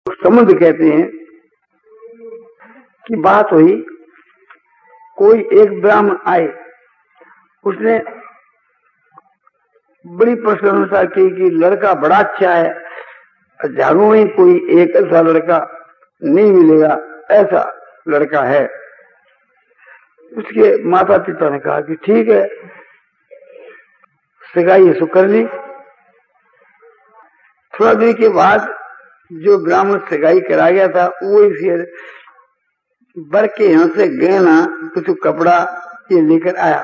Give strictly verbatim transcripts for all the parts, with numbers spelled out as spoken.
संबंध कहते हैं कि बात हुई, कोई एक ब्राह्मण आए, उसने बड़ी प्रशंसा की कि लड़का बड़ा अच्छा है, हजारों में कोई एक ऐसा लड़का नहीं मिलेगा, ऐसा लड़का है। उसके माता पिता ने कहा कि ठीक है, सगाई सो कर ली। थोड़ा देर के बाद जो ब्राह्मण सगाई करा गया था वो फिर बर के यहां से गहना कुछ कपड़ा ये लेकर आया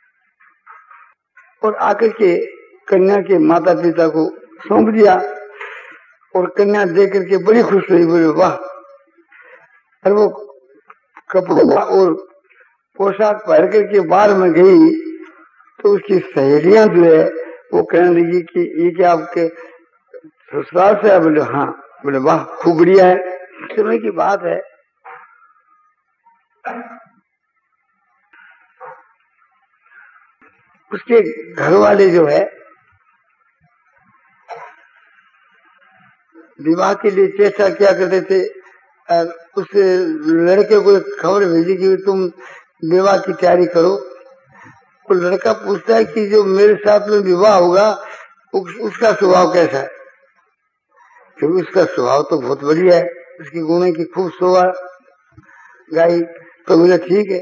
और आकर के कन्या के माता पिता को सौंप दिया। और कन्या देख करके बड़ी खुश हुई, बोले वाह। और वो कपड़ा और पोशाक पहन करके बाहर में गई तो उसकी सहेलियां जो है वो कहने लगी कि ये क्या आपके ससुराल से है? बोले हाँ। बोले वाह, खूब बढ़िया है। समय की बात है, उसके घर वाले जो है विवाह के लिए चेष्टा क्या करते थे, उस लड़के को खबर भेजी कि तुम विवाह की तैयारी करो। तो लड़का पूछता है कि जो मेरे साथ में विवाह होगा उस, उसका स्वभाव कैसा है? क्योंकि उसका स्वभाव तो बहुत बढ़िया है, उसकी गुणे की खूब शोभा गाई। तो बोला ठीक है।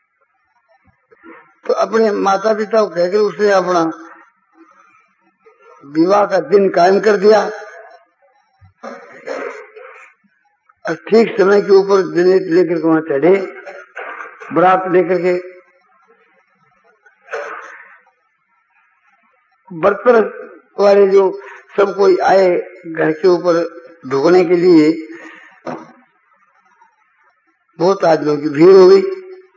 तो अपने माता पिता को कहकर उसने अपना विवाह का दिन कायम कर दिया। और ठीक समय के ऊपर जनेत लेकर के वहां चढ़े, बरात लेकर के। बर्तन वाले जो सब कोई आए घर के ऊपर ढोकने के लिए, बहुत आदमियों की भीड़ हो गई।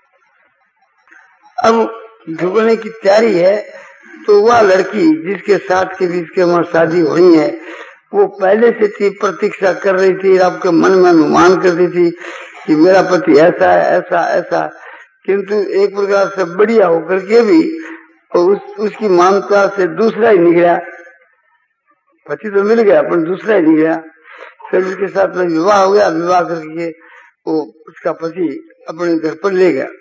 अब ढोकने की तैयारी है तो वह लड़की जिसके साथ के बीच के वहां शादी हुई है वो पहले से थी प्रतीक्षा कर रही थी, आपके मन में अनुमान करती थी कि मेरा पति ऐसा है, ऐसा ऐसा। किंतु एक प्रकार से बढ़िया होकर के भी और उस, उसकी मानता से दूसरा ही निकला। पति तो मिल गया पर दूसरा ही निकला। फिर उसके साथ में विवाह हो गया। विवाह करके वो उसका पति अपने घर पर ले गया।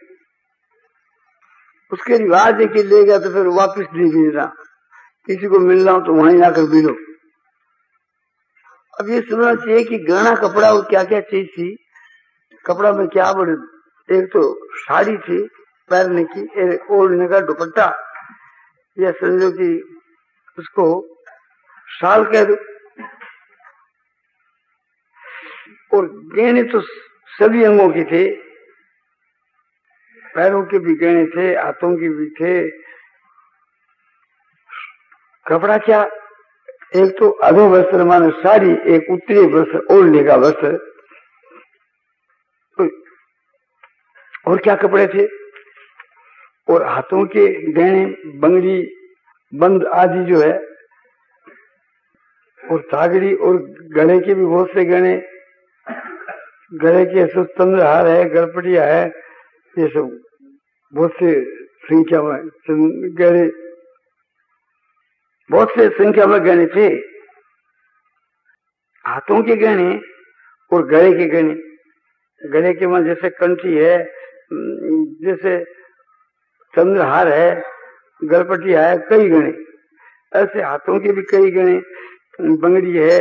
उसके रिवाज है कि ले गया तो फिर वापस नहीं मिलना, किसी को मिलना हो तो वहीं जाकर मिलो। अब ये सुनना चाहिए कि गहना कपड़ा और क्या क्या चीज थी। कपड़ा में क्या बड़े, एक तो साड़ी थी पहनने की, एक ओढ़ने का दुपट्टा, या समझो कि उसको शाल कह दो। और गहने तो सभी अंगों के थे, पैरों के भी गहने थे, हाथों के भी थे। कपड़ा क्या, एक तो अधो वस्त्र माने साड़ी, एक उत्तरी वस्त्र ओढ़ने का वस्त्र। और क्या कपड़े थे, और हाथों के गहने, बंगड़ी, बंद आदि जो है, और तागड़ी, और गले के भी बहुत से गहने, गले के चंद्रहार है, गलपटिया है, ये सब बहुत से संख्या में गहने, बहुत से संख्या में गहने थे। हाथों के गहने और गले के गहने, गले के में जैसे कंठी है, जैसे चंद्रहार है, गलपटिया है, कई गहने। ऐसे हाथों के भी कई गहने, बंगड़ी है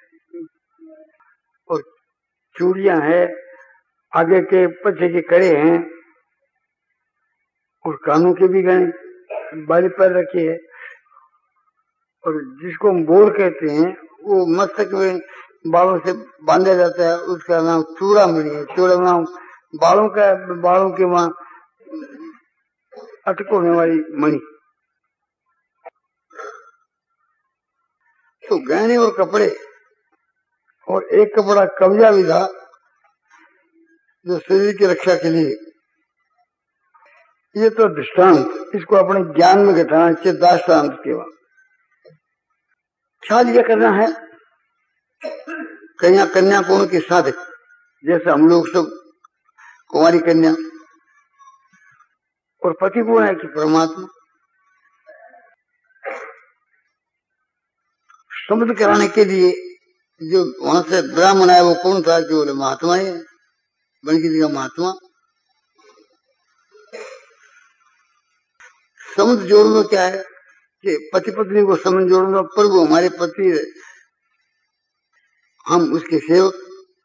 और चूड़ियां है, आगे के पीछे के कड़े हैं, और कानों के भी गहने बाली पर रखे है। और जिसको हम बोर कहते हैं वो मस्तक में बालों से बांधा जाता है, उसका नाम चूड़ामणि है। चूड़ामणि बालों का, बालों के वहां अटकोने वाली मणि। तो गहने और कपड़े, और एक कपड़ा कब्जा भी था जो शरीर की रक्षा के लिए। ये तो दृष्टांत, इसको अपने ज्ञान में घटाना चाहिए। दाष्टांत के बाद क्या लिया करना है, कन्या कन्या कौन के साथ, जैसे हम लोग सब कुमारी कन्या, और पति कौन है कि परमात्मा। समझ कराने के लिए जो वहां से ब्राह्मण आया वो कौन था? कि बोले महात्मा ही है, बनकी जी का महात्मा। संबंध जोड़ना क्या है कि पति पत्नी को संबंध जोड़ना, प्रभु हमारे पति है, हम उसके सेवक।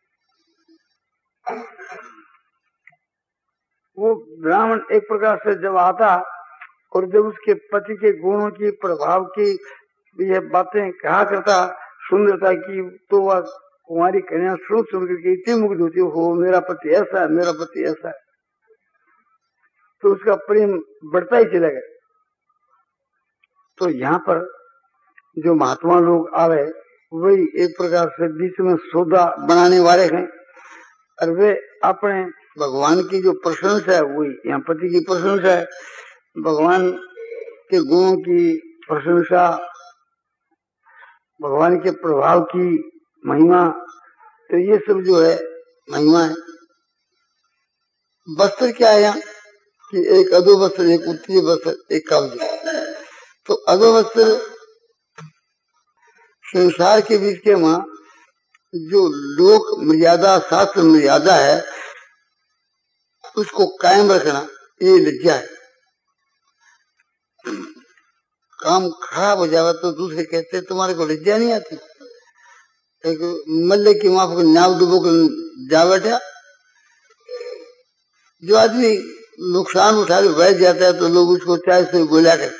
वो ब्राह्मण एक प्रकार से जब आता और जब उसके पति के गुणों की, प्रभाव की ये बातें कहा करता, सुंदरता की, तो वह कुमारी कन्या सुन सुन करके इतनी मुग्ध होती, हो मेरा पति ऐसा है, मेरा पति ऐसा है, तो उसका प्रेम बढ़ता ही चला गया। तो यहाँ पर जो महात्मा लोग आवे वही एक प्रकार से बीच में सौदा बनाने वाले हैं, और वे अपने भगवान की जो प्रशंसा है वही यहाँ पति की प्रशंसा है, भगवान के गुणों की प्रशंसा, भगवान के प्रभाव की महिमा, तो ये सब जो है महिमा है। वस्त्र क्या है यहाँ कि एक अधो वस्त्र, एक उत्तरीय वस्त्र, एक कवच। तो अधो वस्त्र संसार के बीच के वहां जो लोक मर्यादा, शास्त्र मर्यादा है, उसको कायम रखना ये लज्जा है। काम खराब हो जाए तो दूसरे कहते तुम्हारे को लज्जा नहीं आती। एक मल्ले की माफ को नाव डुबो कर जा बैठा, जो आदमी नुकसान उठा के बैठ जाता है तो लोग उसको चाय से बोला करते।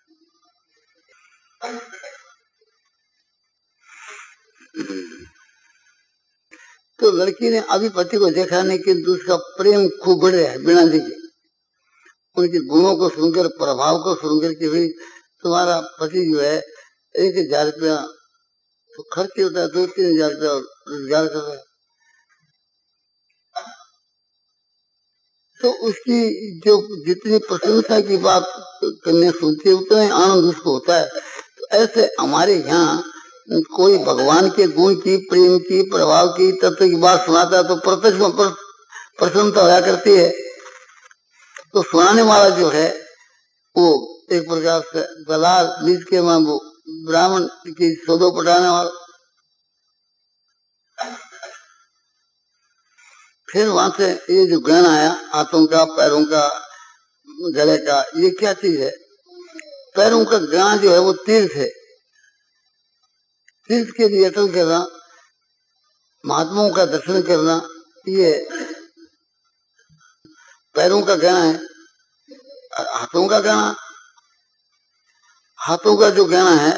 तो लड़की ने अभी पति को देखा नहीं, किंतु उसका प्रेम खूब बढ़ रहा है बिना देखे। उनके गुणों को सुनकर, प्रभाव को सुनकर कि भाई तुम्हारा पति जो है एक हजार रुपया तो खर्च होता है, दो तीन हजार रुपया रोजगार कर रहा है, तो उसकी जो जितनी प्रशंसा की बात करने सुनती है उतना ही आनंद उसको होता है। तो ऐसे हमारे यहाँ कोई भगवान के गुण की, प्रेम की, प्रभाव की, तत्व की बात सुनाता है तो प्रत्यक्ष में प्रसन्नता होया करती है। तो सुनाने वाला जो है वो एक प्रकार से दलाल बीच के में वो ब्राह्मण की सौदो पटाने वाला। फिर वहां से ये जो गहना आया, हाथों का, पैरों का, गले का, ये क्या चीज है? पैरों का गहना जो है वो तीर्थ है। तीर्थ के लिए अटल करना, महात्माओं का दर्शन करना, ये पैरों का गहना है। हाथों का गहना, हाथों का जो गहना है,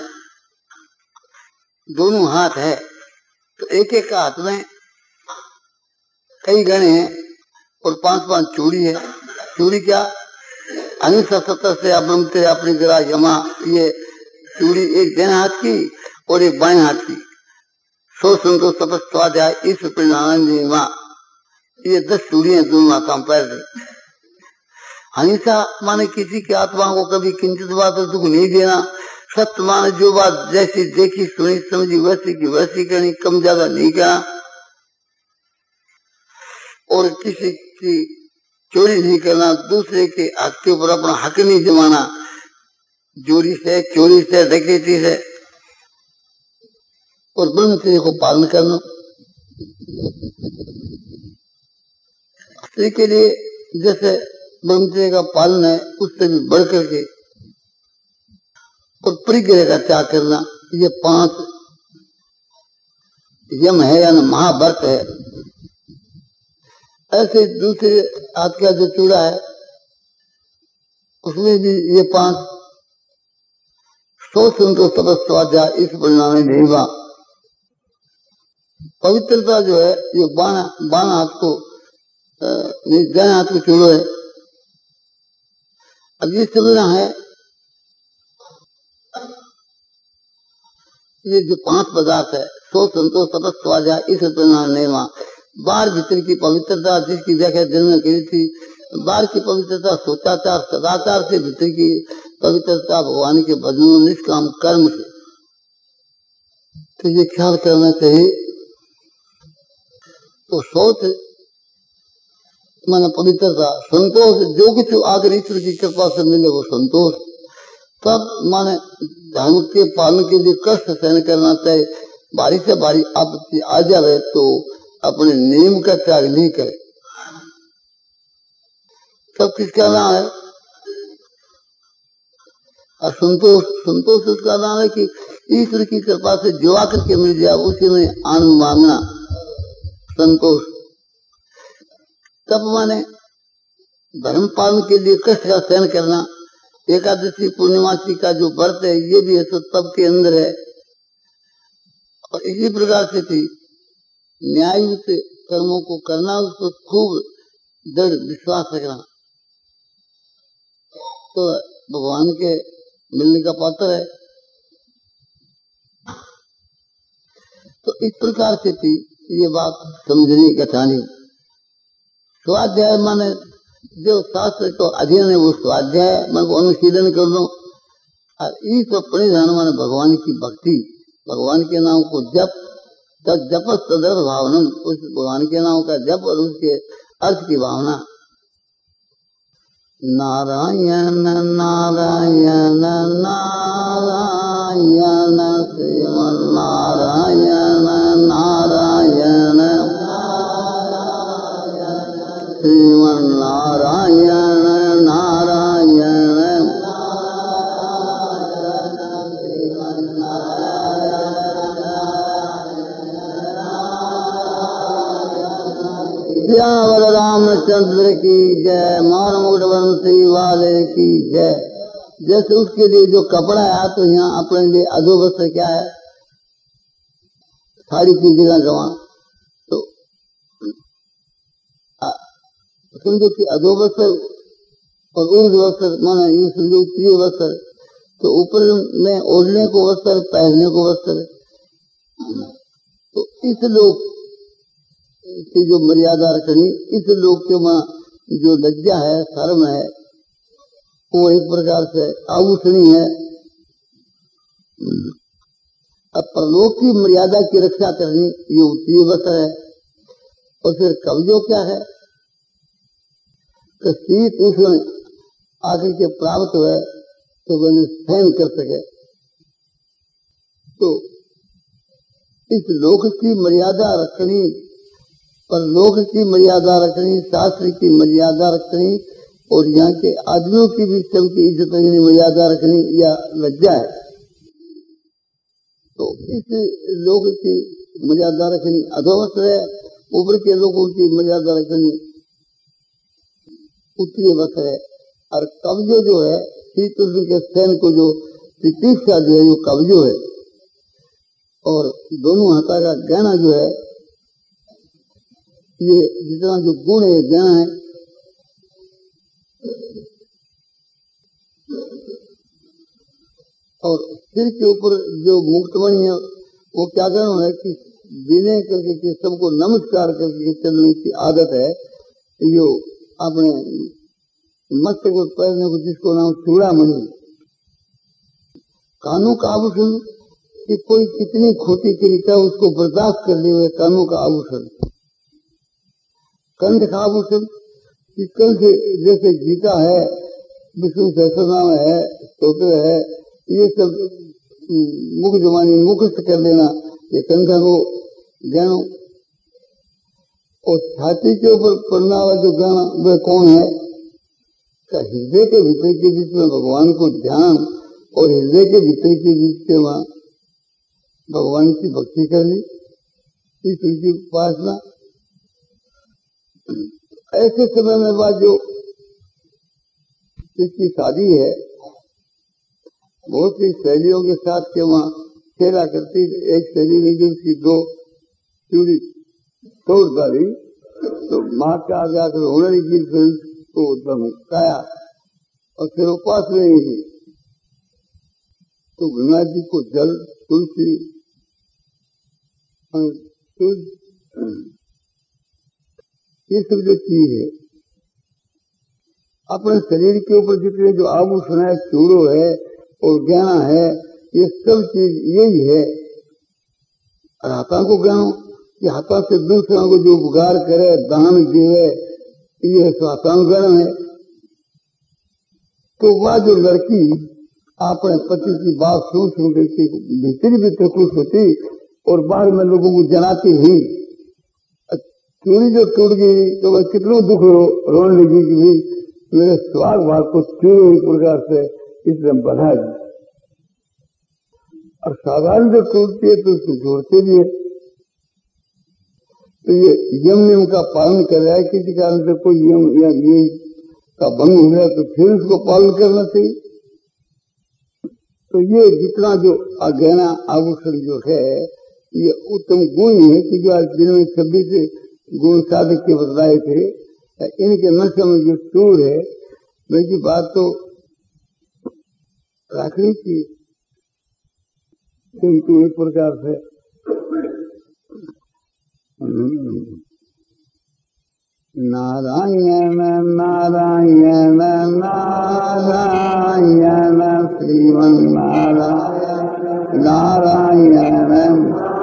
दोनों हाथ है तो एक एक का हाथ में कई गहने हैं और पांच पांच चूड़ी है। चूड़ी क्या? अनिशा सत्तर से अब्रमते अपनी गिरा यमा, ये चूड़ी एक देन हाथ की और एक बाएं हाथ की। सो संतोष तपस्वाध्याय इस परिणाम, ये दस चूड़ियां दोनों हाथों पैर दी। हमेशा माने किसी की आत्मा को कभी किंचित बात दुख नहीं देना। सत्य माने जो बात जैसी देखी सुनी समझी वैसी की वैसी करनी, कम ज्यादा नहीं करना। और किसी की चोरी नहीं करना, दूसरे के हक के ऊपर अपना हक नहीं जमाना, चोरी से, चोरी से, डकैती से। और ब्रह्मचर्य को पालन करना। स्त्री के लिए जैसे ब्रह्मचर्य का पालन है उससे भी बढ़ करके, और परिग्रह का त्याग करना, ये पांच यम है या महाव्रत है। ऐसे दूसरे हाथ का जो चूड़ा है उसमें भी ये पांच सौ संतोष तपस्वाध्याय इस परिणाम नहीं हुआ। पवित्रता जो है ये बाना बाना हाथ को, दाएं हाथ को चूड़ो है। अब ये समझना है ये जो पांच पदार्थ है, सो संतोष तपस्वाध्याय इस परिणाम नहीं हुआ। बाहर भीतर की पवित्रता जिसकी व्याख्या दिल में कही थी, बाहर की पवित्रता सोचाचार सदाचार से, भीतर की पवित्रता भगवान के भजन निष्काम कर्म से। तो ये ख्याल करना चाहिए। तो सोच माना पवित्रता, संतोष, जो कुछ आकर ईश्वर की कृपा से मिले वो संतोष। तब माने धर्म के पालन के लिए कष्ट सहन करना चाहिए। बारी से बारी आपत्ति आ जावे तो अपने नियम का त्याग नहीं करे। सब किसका नाम है? और संतोष, संतोष उसका नाम है कि ईश्वर की कृपा से जो आकर के मिल जाए उसी में आनंद मानना संतोष। तप माने धर्म पालन के लिए कष्ट का सहन करना। एकादशी पूर्णिमासी का जो व्रत है ये भी है तो तप के अंदर है। और इसी प्रकार से थी न्याययुक्त कर्मों को करना, उसको खूब दृढ़ विश्वास रखना तो भगवान के मिलने का पात्र है। तो इस प्रकार से थी ये बात समझने की कथानी। स्वाध्याय माने जो शास्त्र को अध्ययन है वो स्वाध्याय मैं को अनुशीलन कर लो। और इस परिधान माने भगवान की भक्ति, भगवान के नाम को जप, तब जप तदर्थ भावना, उस भगवान के नाम का जप और उसके अर्थ की भावना। नारायण नारायण नारायण श्रीमन नारायण नारायण श्रीमन नारायण नारायण श्यावर रामचंद्र की जय, मार मुकुटवंशी वाले की जय। जैसे उसके लिए जो कपड़ा है तो यहाँ अपने लिए अधोवस्त्र क्या है? साड़ी की जगह गवा तो समझो कि अधोवस्त्र और ऊर्ध वस्त्र माना ये समझो प्रिय वस्त्र, तो ऊपर में ओढ़ने को वस्त्र, पहनने को वस्त्र। तो इस लोक की जो मर्यादा रखनी, इस लोक के वहाँ जो लज्जा है, शर्म है, वो एक प्रकार से आभूषणी है। अब परलोक की मर्यादा की रक्षा करनी ये उत्तरीय वस्त्र है। और फिर कवजो क्या है कि शीत उष्ण आकर के प्राप्त हुए तो वह सहन कर सके। तो इस लोक की मर्यादा रखनी, परलोक की मर्यादा रखनी, शास्त्र की मर्यादा रखनी और यहाँ के आदमियों की भी सबकी इज्जत रखनी, मर्यादा रखनी या लज्जा है। तो इस लोक की मर्यादा रखनी अधोवस्त्र है, ऊपर के लोगों की मर्यादा रखनी उत्तरीय वस्त्र है। और कब्जो जो है शीत उष्ण के सैन को जो चिकित्सा जो है वो कब्जो है। और दोनों हाथा का गहना जो है ये जितना जो गुण है गहना है। और सिर के ऊपर जो मुक्तमणि है वो क्या गहना है कि विनय करके कि सबको नमस्कार करके चलने की आदत है। जो अपने मस्तक को पहनने को जिसको नाम चूड़ामणि। कानों का आभूषण कि कोई कितनी खोटी क्रिया उसको बर्दाश्त करने हुए कानों का आभूषण। कंठ का आभूषण कि कंठ जैसे गीता है, विष्णु सहस्रनाम है, स्तोत्र है, ये सब मुख जबानी मुखस्थ कर लेना, ये कंठ को गहनों। और छाती के ऊपर पड़ने वाला जो गहना वह कौन है? हृदय के भीतर के बीच में भगवान को ध्यान और हृदय के भीतर के बीच में वहां भगवान की भक्ति करनी, ईश्वर की उपासना। ऐसे समय में बाद जो जिसकी शादी है बहुत सी सहेलियों के साथ के वहां खेला करती। एक सहेली ने जो उसकी दो चूड़ी तोड़ डाली तो माँ के आगे आकर होने लगी, फिर तो धमकाया और फिर उपास में ही तो गंगा जी को जल तुलसी ये सब जो चीज है अपने शरीर के ऊपर जितने जो आभूषण है, चूड़ो है और गहना है, ये सब चीज यही है। और हाथा को गहनों कि हाथा से दूसरों को जो उपकार करे, दान देवे, ये स्वातांगरण है। तो वह जो लड़की अपने पति की बात सुन सुन करके भीतर भीतर खुश होती और बाहर में लोगों को जलाती हुई चूड़ी जो टूट गई तो वह कितनों दुख रो, रोने लगी कि भाई मेरे सुहाग भाग को चूड़ी एक प्रकार से इसमें बधा दी। और साधारण जो टूटती है तो उसको जोड़ते भी है। तो ये यम नियम का पालन कर रहा है, किसी कारण से कोई यम या नियम का भंग हो गया तो फिर उसको पालन करना चाहिए। तो ये जितना जो गहना आभूषण जो है ये उत्तम गुण है कि जो आज दिन में छब्बीस गुण साधक के बतलाए थे, इनके नशे में जो चूर है वैसी बात तो रखनी चाहिए। किंतु एक प्रकार से नारायण नारायण नारायण श्रीमन नारायण नारायण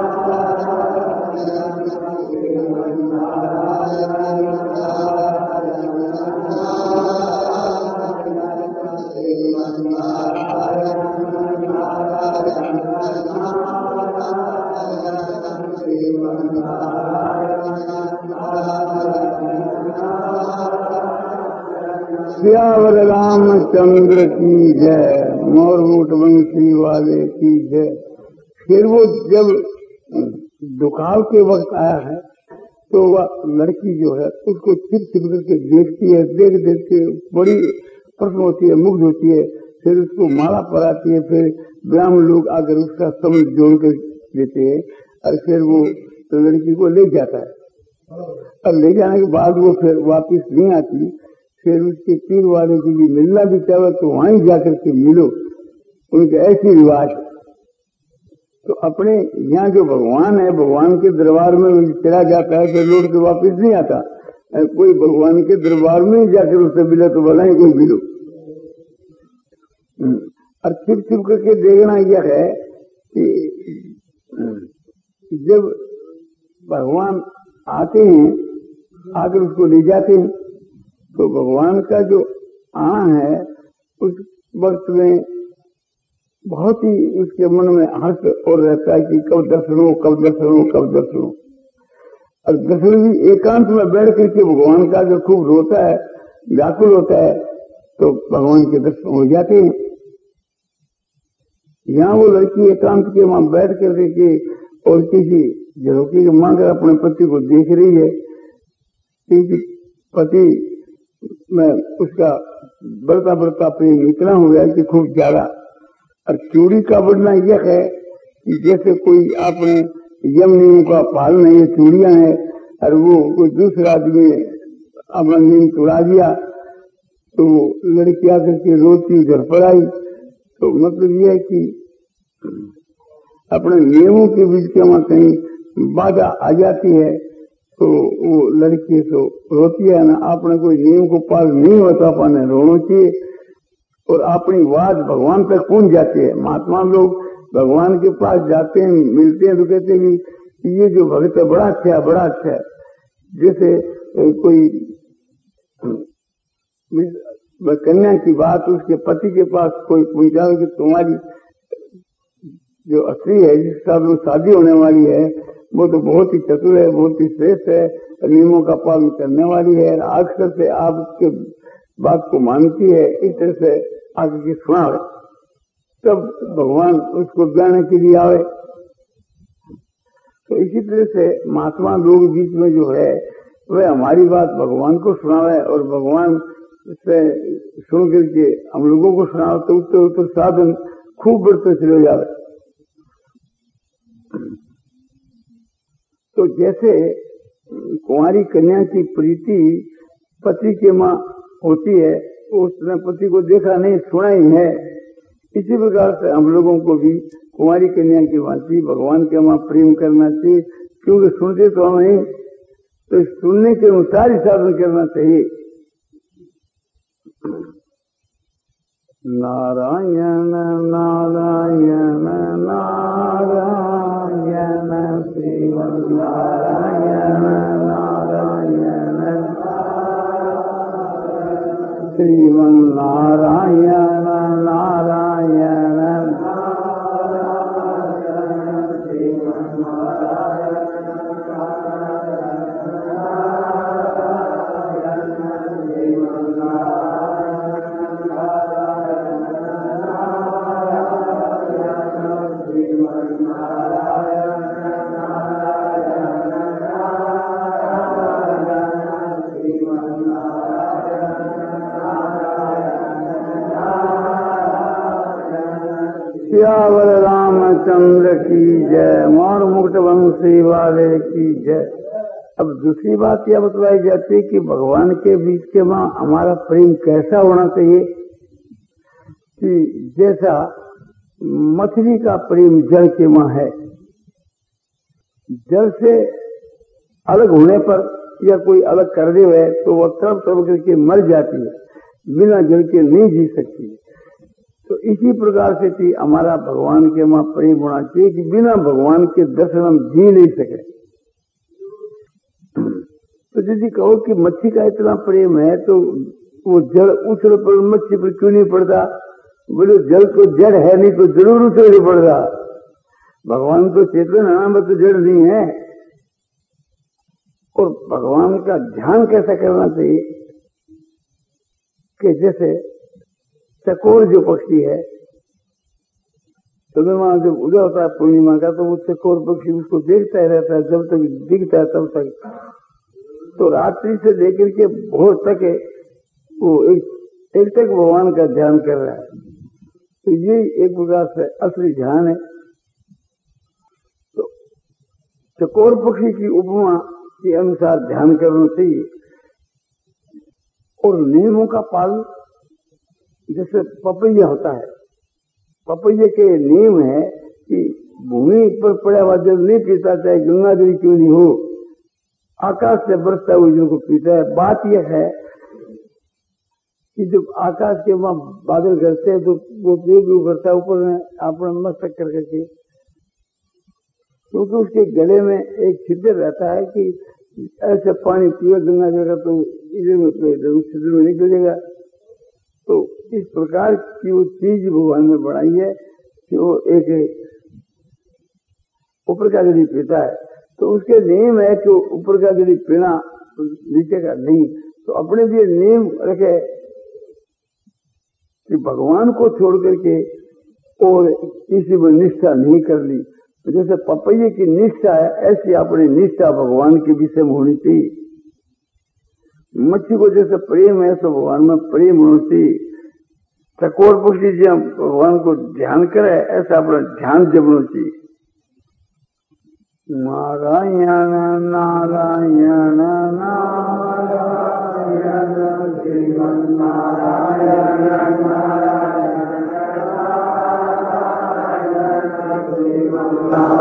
सियावर रामचंद्र की जय, मोरमुट वंशी वाले की जय। फिर वो जब दुखाव के वक्त आया है तो वह लड़की जो है उसको छिप छिप करके देखती है, देख देख के बड़ी प्रसन्न होती है, मुग्ध होती है। फिर उसको माला पराती है, फिर ब्राह्मण लोग आकर उसका संबंध जोड़ कर देते हैं और फिर वो तो लड़की को ले जाता है। और ले जाने के बाद वो फिर वापिस नहीं आती। फिर उसके पीर वाले के लिए मिलना भी चाहे तो वहीं जाकर के मिलो, उनके ऐसी रिवाज। तो अपने यहाँ जो भगवान है, भगवान के दरबार में चला जाता है फिर लौट के वापिस नहीं आता। कोई भगवान के दरबार में ही जाकर उससे मिले तो भला ही कोई मिलो। और छिप छिप करके देखना यह है कि जब भगवान आते हैं आकर उसको ले जाते हैं तो भगवान का जो आना है उस वक्त में बहुत ही उसके मन में हर्ष और रहता है कि कब दर्शन हो कब दर्शन हो कब दर्शन हो। और दर्शन भी एकांत में बैठ करके भगवान का जो खूब रोता है, व्याकुल होता है तो भगवान के दर्शन हो जाते हैं। यहाँ वो लड़की एकांत के वहां बैठ कर के और किसी झरोकी के मांगर अपने पति को देख रही है कि पति में उसका बढ़ता बढ़ता प्रेम इतना हो गया कि खूब ज्यादा। और चूड़ी का बढ़ना यह है कि जैसे कोई आपने यम नियम का पालन है, ये चूड़ियां हैं और वो कोई दूसरा आदमी अपना नियम तोड़ा दिया तो लड़की आकर के रोती घर पर आई। तो मतलब यह है कि अपने नियमों के बीच के वहां कहीं बाधा आ जाती है तो वो लड़की तो रोती है ना। आपने कोई नियम को पालन नहीं होता अपने रोना चाहिए और अपनी बात भगवान तक पहुंच जाती है। महात्मा लोग भगवान के पास जाते हैं, मिलते हैं तो कहते हैं कि ये जो भक्त है बड़ा अच्छा है, बड़ा अच्छा है। जैसे कोई कन्या की बात उसके पति के पास कोई पहुंचा कि तुम्हारी जो असली है जिसके साथ शादी होने वाली है वो तो बहुत ही चतुर है, बहुत ही श्रेष्ठ है, नियमों का पालन करने वाली है, अक्सर से आपके बात को मानती है। इस तरह से आगे की सुना तब भगवान उसको जानने के लिए आवे। तो इसी तरह से महात्मा लोग बीच में जो है वह हमारी बात भगवान को सुनावे और भगवान से सुन करके हम लोगों को सुनावे तो उत्तर उत्तर साधन खूब बढ़ते चले जावे। तो जैसे कुंवारी कन्या की प्रीति पति के माँ होती है, उसने पति को देखा नहीं सुना ही है, इसी प्रकार से हम लोगों को भी कुंवारी कन्या की भांति भगवान के माँ प्रेम करना चाहिए। क्योंकि सुनते तो हम नहीं, तो सुनने के अनुसार ही साधन करना चाहिए। नारायण नारायण नारायण श्रीमन नारायण नारायण श्रीमन नारायण नारायण श्रीमन सियावर रामचंद्र की जय, मोर मुकुट वंशी वाले की जय। अब दूसरी बात यह बतलाई जाती है कि भगवान के बीच के वहां हमारा प्रेम कैसा होना चाहिए कि जैसा मछली का प्रेम जल के वहां है, जल से अलग होने पर या कोई अलग कर दे हुए तो वह तड़प तड़प करके मर जाती है, बिना जल के नहीं जी सकती। तो इसी प्रकार से थी हमारा भगवान के वहां प्रेम होना चाहिए कि बिना भगवान के दर्शन हम जी नहीं सके। तो यदि कहो कि मच्छी का इतना प्रेम है तो वो जड़ उछल पर मच्छी पर क्यों नहीं पड़ता? बोले जल तो जड़ है नहीं तो जरूर उछल नहीं पड़ता। भगवान तो चेतन है ना, तो जड़ नहीं है। और भगवान का ध्यान कैसा करना चाहिए कि जैसे चकोर जो पक्षी है, चंद्रमा जब उदय होता है पूर्णिमा का तो वो चकोर पक्षी उसको देखता ही रहता है जब तक दिखता है तब तक। तो रात्रि से लेकर के भोर तक वो एक एक तक भगवान का ध्यान कर रहा है। तो ये एक प्रकार से असली ध्यान है। तो चकोर पक्षी की उपमा के अनुसार ध्यान करना चाहिए और नियमों का पालन। जैसे पपैया होता है, पपैये के नियम है कि भूमि पर पड़ा हुआ जल नहीं पीता, चाहे गंगा जल क्यों नहीं हो, आकाश से बरसता हुआ जल को पीता है। बात यह है कि जब आकाश के वहां बादल करते हैं तो वो तेज उभरता है ऊपर में अपना मस्तक कर करके, क्योंकि उसके गले में एक छिद्र रहता है कि ऐसे पानी पिए गंगा जल का तो इधर में छिद्र में निकलेगा। तो इस प्रकार की वो चीज भगवान ने बनाई है कि वो एक ऊपर का जल पीता है तो उसके नियम है कि ऊपर का जल पीना नीचे का नहीं। तो अपने लिए नियम रखे कि भगवान को छोड़ करके और किसी में निष्ठा नहीं कर ली। तो जैसे पपैये की निष्ठा है ऐसी अपनी निष्ठा भगवान के विषय में होनी चाहिए। मच्छी को जैसे प्रेम है तो भगवान में प्रेम होना चाहिए। चकोर पक्षी जब भगवान को ध्यान करे ऐसा अपना ध्यान जमना चाहिए। नारायण नारायण नारायण श्रीमन नारायण नारायण श्रीमन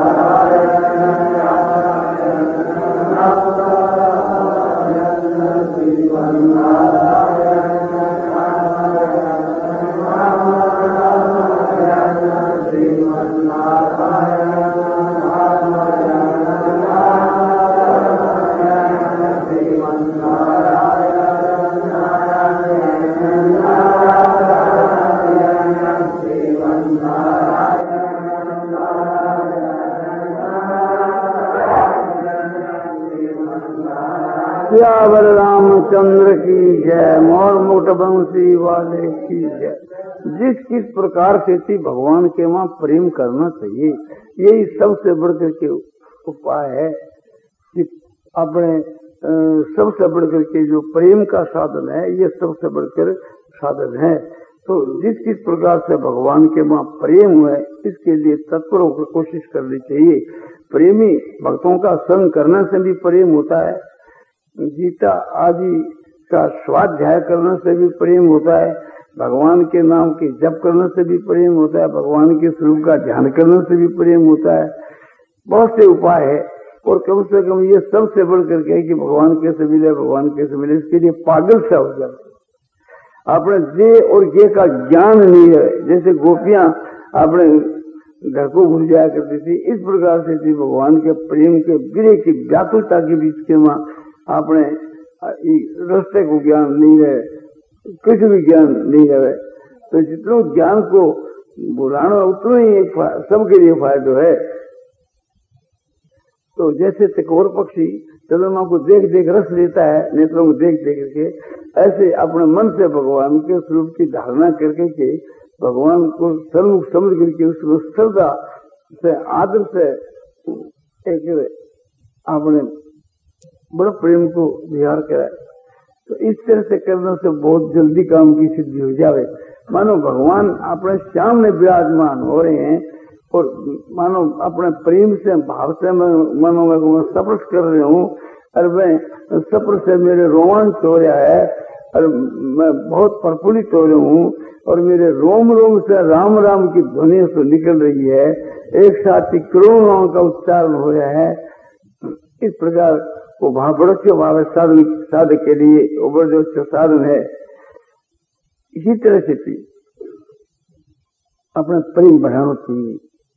सियावर रामचंद्र की जय, मोर मुकुट वंशी वाले की जय। जिस किस प्रकार से थी भगवान के वहां प्रेम करना चाहिए, यही सबसे बढ़कर के उपाय है कि अपने सबसे बढ़कर के जो प्रेम का साधन है ये सबसे बढ़कर साधन है। तो जिस किस प्रकार से भगवान के वहां प्रेम हुए इसके लिए तत्पर होकर कोशिश करनी चाहिए। प्रेमी भक्तों का संग करने से भी प्रेम होता है, गीता आदि का स्वाध्याय करने से भी प्रेम होता है, भगवान के नाम के जप करने से भी प्रेम होता है, भगवान के स्वरूप का ध्यान करने से भी प्रेम होता है। बहुत से उपाय है और कम से कम ये सबसे बढ़ करके कि भगवान कैसे मिले भगवान कैसे मिले इसके लिए पागल सा हो जाए। अपने जे और ये का ज्ञान नहीं है, जैसे गोपियां अपने घर को भूल जाया करती थी, इस प्रकार से थी भगवान के प्रेम के गिरे की व्याकुलता के बीच के वहां अपने रास्ते को ज्ञान नहीं रहे, कुछ भी ज्ञान नहीं रहे। तो जितना ज्ञान को बुलाना उतना ही सबके लिए फायदा है। तो जैसे तिकोर पक्षी चंद्रमा को देख देख रस लेता है नेत्रों को देख देख के, ऐसे अपने मन से भगवान के स्वरूप की धारणा करके के भगवान को सर्वमुख समझ करके उसको श्रद्धा से आदर से एक आपने बड़ा प्रेम को विहार कराए। तो इस तरह से करने से बहुत जल्दी काम की सिद्धि हो जावे। मानो भगवान अपने सामने विराजमान हो रहे हैं और मानो अपने प्रेम से भाव से मैं मानो मैं स्पर्श कर रही हूँ और मैं स्पर्श से मेरे रोमांच हो रहा है और मैं बहुत प्रफुल्लित हो रही हूँ और मेरे रोम रोम से राम राम की ध्वनि से निकल रही है, एक साथ ही करोड़ों का उच्चारण हो रहा है। इस प्रकार वो भाव बड़ा भाव है साधन साधक के लिए ऊपर जो साधन है। इसी तरह से भी अपना प्रेम बढ़ाना चाहिए।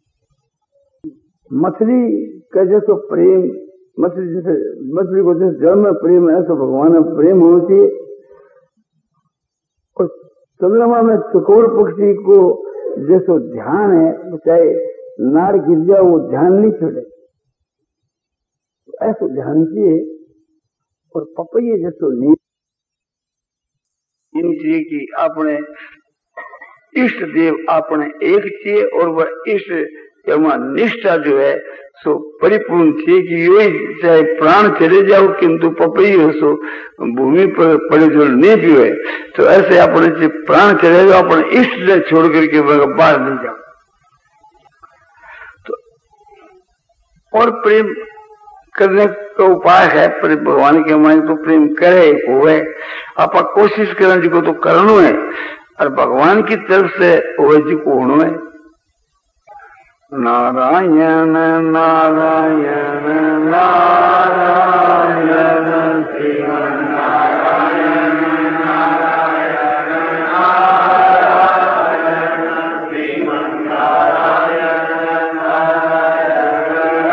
मछली का जैसे प्रेम, मछली जैसे मछली को जैसे जल में प्रेम है, ऐसा भगवान में प्रेम होना चाहिए। और चंद्रमा में चकोर पक्षी को जैसे ध्यान है, चाहे नार गिर जाए वो ध्यान नहीं छोड़े, ऐसा ध्यान चाहिए। और पपैये जैसे नींद चाहिए कि अपने इष्ट देव अपने एक चाहिए और वह इष्ट निष्ठा जो है सो परिपूर्ण चाहिए कि यही चाहे प्राण चले जाओ किंतु पपैये सो भूमि पर पड़े जो नहीं पिए, तो ऐसे अपने प्राण चले जाओ अपने इष्ट से छोड़ करके बाहर नहीं जाओ। तो और प्रेम करने का उपाय है भगवान के माने तो प्रेम करे हुए आप कोशिश करें जी को तो करना है और भगवान की तरफ से हुए जी को होना है। नारायण नारायण नारायण श्रीमन नारायण नारायण नारायण श्रीमन नारायण नारायण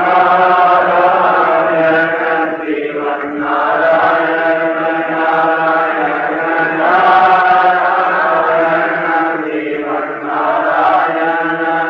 नारायण श्रीमन नारायण नारायण नारायण श्रीमन नारायण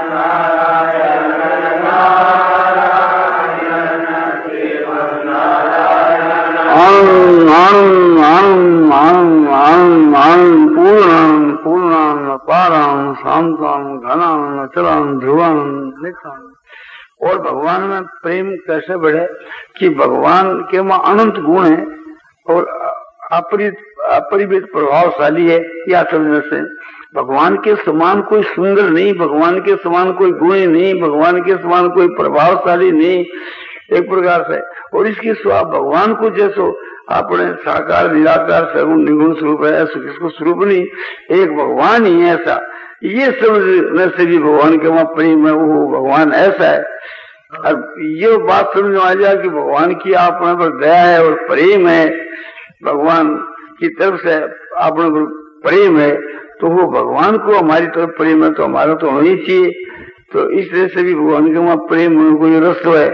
पूर्णान पूर्णान पारान शांतान घनान अचलान ध्रुवान निखान। और भगवान में प्रेम कैसे बढ़े कि भगवान के वहाँ अनंत गुण है और अपरिमित प्रभावशाली है। या समझने से भगवान के समान कोई सुंदर नहीं, भगवान के समान कोई गुणी नहीं, भगवान के समान कोई प्रभावशाली नहीं एक प्रकार से। और इसकी स्वभाव भगवान को जैसो अपने साकार निराकार सगुण निगुण स्वरूप है, ऐसा किसको स्वरूप नहीं, एक भगवान ही है ऐसा। ये समझने से भी भगवान के वहाँ प्रेम है, वो भगवान ऐसा है। और ये बात समझ में आ जाए कि भगवान की अपने पर दया है और प्रेम है, भगवान की तरफ से अपने पर प्रेम है, तो वो भगवान को हमारी तरफ प्रेम है तो हमारा तो होना ही चाहिए। तो इस तरह से भी भगवान के वहाँ प्रेम को रस है।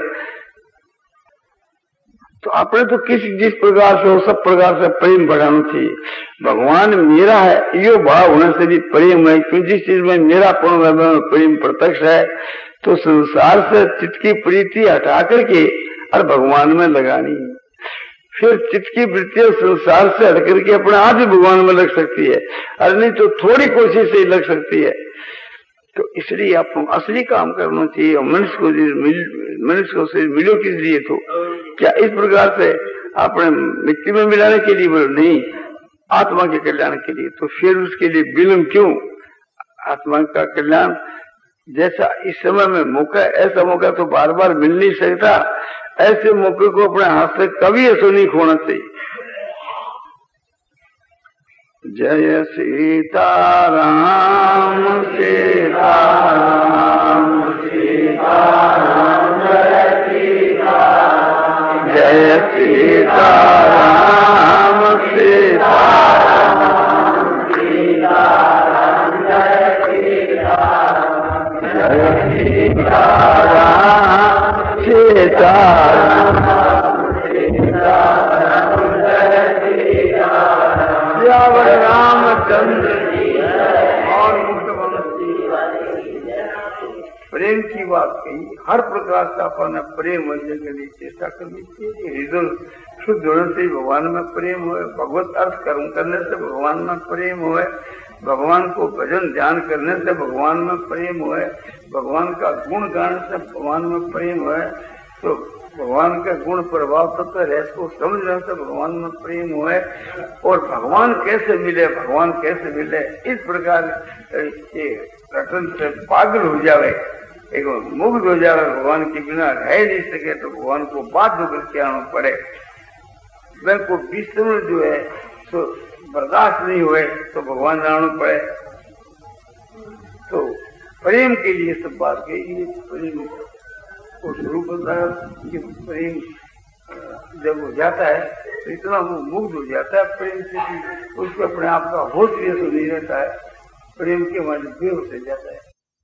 तो अपने तो किसी जिस प्रकार से हो सब प्रकार से प्रेम बढ़ाना चाहिए। भगवान मेरा है यो भाव होने से भी प्रेम है, क्योंकि जिस चीज में मेरा प्रेम प्रत्यक्ष है तो संसार से चित्त की प्रीति हटा करके और भगवान में लगानी है। फिर चित्त की वृत्ति संसार से हट करके अपने आप ही भगवान में लग सकती है, और नहीं तो थोड़ी कोशिश से ही लग सकती है। तो इसलिए आपको असली काम करना चाहिए। और मनुष्य को मनुष्य को से मिलो किस लिए, तो क्या इस प्रकार से अपने मिट्टी में मिलाने के लिए बोलो नहीं, आत्मा के कल्याण के लिए। तो फिर उसके लिए विलंब क्यों? आत्मा का कल्याण जैसा इस समय में मौका, ऐसा मौका तो बार बार मिल नहीं सकता। ऐसे मौके को अपने हाथ से कभी ऐसा नहीं खोना चाहिए। जय सीताराम सीताराम सीताराम जय सीताराम जय सीताराम सीताराम सीताराम जय सीताराम जय सीताराम सीताराम रामचंद्र और प्रेम की बात कही। हर प्रकार से अपन प्रेम होने के लिए चेष्टा करनी चाहिए। हृदय शुद्ध होने से भगवान में प्रेम हो, भगवत अर्थ कर्म करने से भगवान में प्रेम हो, भगवान को भजन ध्यान करने से भगवान में प्रेम हो, भगवान का गुण गाने से भगवान में प्रेम हो, तो भगवान का गुण प्रभाव तत्व है इसको समझने से भगवान में प्रेम हो, और भगवान कैसे मिले, भगवान कैसे मिले, इस प्रकार ये रटन से पागल हो जावे, एक मुग्ध हो जावे, भगवान के बिना रह नहीं सके तो भगवान को बाध्य करके आना पड़े। वह को विस्मरण जो है तो बर्दाश्त नहीं हुए तो भगवान जाना पड़े। तो प्रेम के लिए सब बात कही, प्रेम को शुरू करता है कि प्रेम जब हो जाता है तो इतना वो मुग्ध हो जाता है प्रेम से कि उसको अपने आप का होश भी नहीं रहता है, प्रेम के माध्यम से बेहोश हो जाता है।